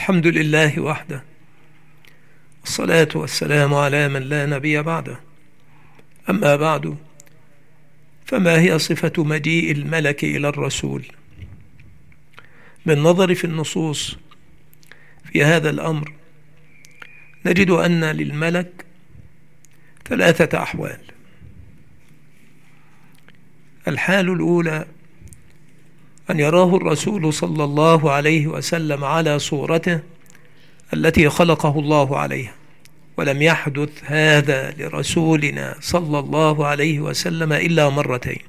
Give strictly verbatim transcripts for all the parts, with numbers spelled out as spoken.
الحمد لله وحده، الصلاة والسلام على من لا نبي بعده. أما بعد، فما هي صفة مجيء الملك إلى الرسول؟ بالنظر في النصوص في هذا الأمر نجد أن للملك ثلاثة أحوال. الحال الأولى أن يراه الرسول صلى الله عليه وسلم على صورته التي خلقه الله عليها، ولم يحدث هذا لرسولنا صلى الله عليه وسلم إلا مرتين.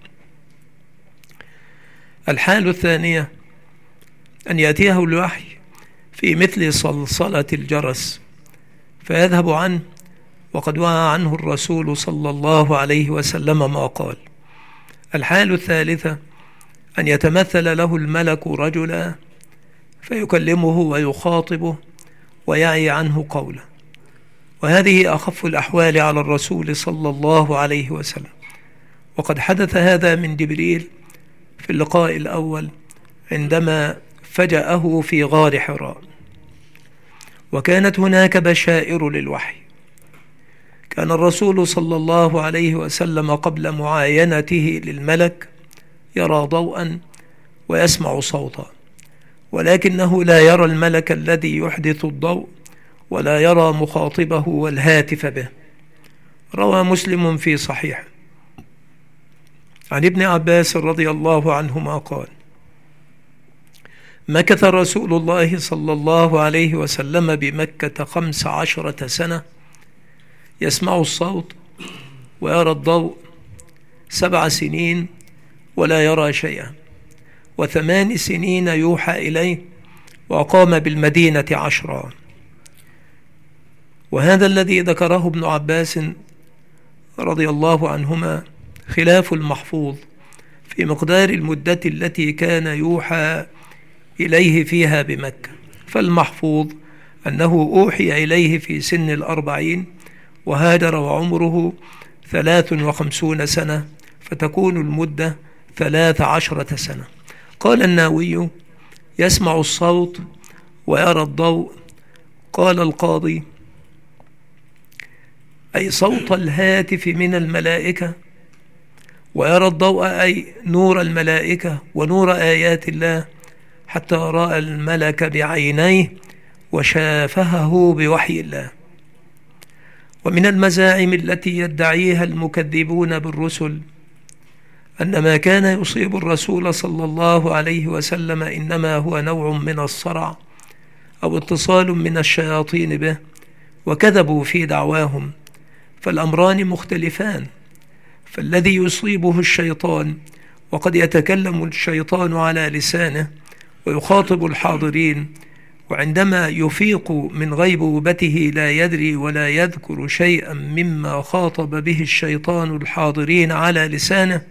الحال الثانية أن يأتيه الوحي في مثل صلصلة الجرس فيذهب عنه، وقد وعى عنه الرسول صلى الله عليه وسلم ما قال. الحال الثالثة أن يتمثل له الملك رجلا فيكلمه ويخاطبه ويعي عنه قوله، وهذه أخف الأحوال على الرسول صلى الله عليه وسلم. وقد حدث هذا من جبريل في اللقاء الأول عندما فجأه في غار حراء، وكانت هناك بشائر للوحي. كان الرسول صلى الله عليه وسلم قبل معاينته للملك يرى ضوءا ويسمع صوتا، ولكنه لا يرى الملك الذي يحدث الضوء ولا يرى مخاطبه والهاتف به. روى مسلم في صحيحه عن ابن عباس رضي الله عنهما قال: مكث رسول الله صلى الله عليه وسلم بمكة خمس عشرة سنة يسمع الصوت ويرى الضوء، سبع سنين ولا يرى شيئا، وثمان سنين يوحى إليه، وقام بالمدينة عشرا. وهذا الذي ذكره ابن عباس رضي الله عنهما خلاف المحفوظ في مقدار المدة التي كان يوحى إليه فيها بمكة. فالمحفوظ أنه أوحي إليه في سن الأربعين وهاجر وعمره ثلاث وخمسون سنة، فتكون المدة ثلاث عشرة سنة. قال النووي: يسمع الصوت ويرى الضوء. قال القاضي: أي صوت الهاتف من الملائكة، ويرى الضوء أي نور الملائكة ونور آيات الله، حتى رأى الملك بعينيه وشافهه بوحي الله. ومن المزاعم التي يدعيها المكذبون بالرسل أن ما كان يصيب الرسول صلى الله عليه وسلم إنما هو نوع من الصرع أو اتصال من الشياطين به، وكذبوا في دعواهم، فالأمران مختلفان. فالذي يصيبه الشيطان، وقد يتكلم الشيطان على لسانه ويخاطب الحاضرين، وعندما يفيق من غيبوبته لا يدري ولا يذكر شيئا مما خاطب به الشيطان الحاضرين على لسانه،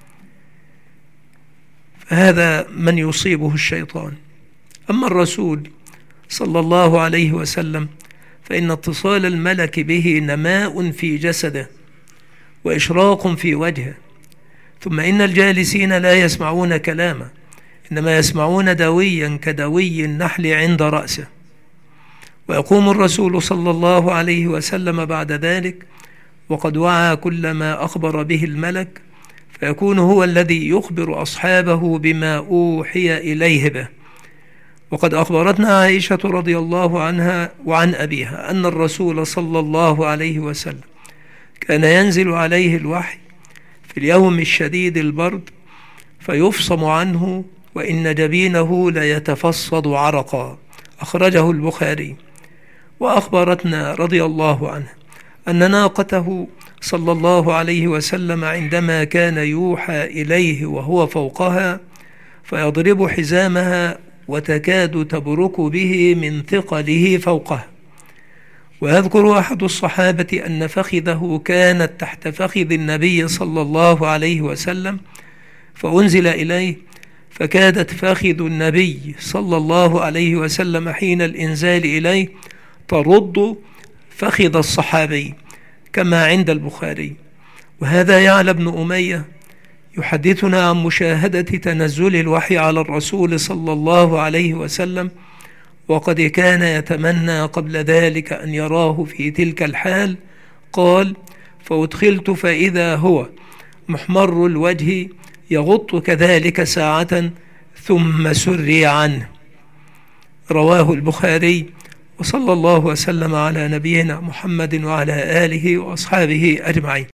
فهذا من يصيبه الشيطان. أما الرسول صلى الله عليه وسلم فإن اتصال الملك به نماء في جسده وإشراق في وجهه، ثم إن الجالسين لا يسمعون كلامه، إنما يسمعون دويا كدوي النحل عند رأسه. ويقوم الرسول صلى الله عليه وسلم بعد ذلك وقد وعى كل ما أخبر به الملك، فيكون هو الذي يخبر أصحابه بما أوحي إليه به. وقد أخبرتنا عائشة رضي الله عنها وعن أبيها أن الرسول صلى الله عليه وسلم كان ينزل عليه الوحي في اليوم الشديد البرد فيفصم عنه، وإن جبينه ليتفصد عرقا. أخرجه البخاري. وأخبرتنا رضي الله عنه أن ناقته صلى الله عليه وسلم عندما كان يوحى إليه وهو فوقها فيضرب حزامها وتكاد تبرك به من ثقله فوقها. ويذكر أحد الصحابة أن فخذه كانت تحت فخذ النبي صلى الله عليه وسلم، فأنزل إليه فكادت فخذ النبي صلى الله عليه وسلم حين الإنزال إليه ترد فخذ الصحابي، كما عند البخاري. وهذا يعلى بن أمية يحدثنا عن مشاهدة تنزل الوحي على الرسول صلى الله عليه وسلم وقد كان يتمنى قبل ذلك أن يراه في تلك الحال. قال: فأدخلت فإذا هو محمر الوجه يغط كذلك ساعة ثم سري عنه. رواه البخاري. وصلى الله وسلم على نبينا محمد وعلى آله وأصحابه أجمعين.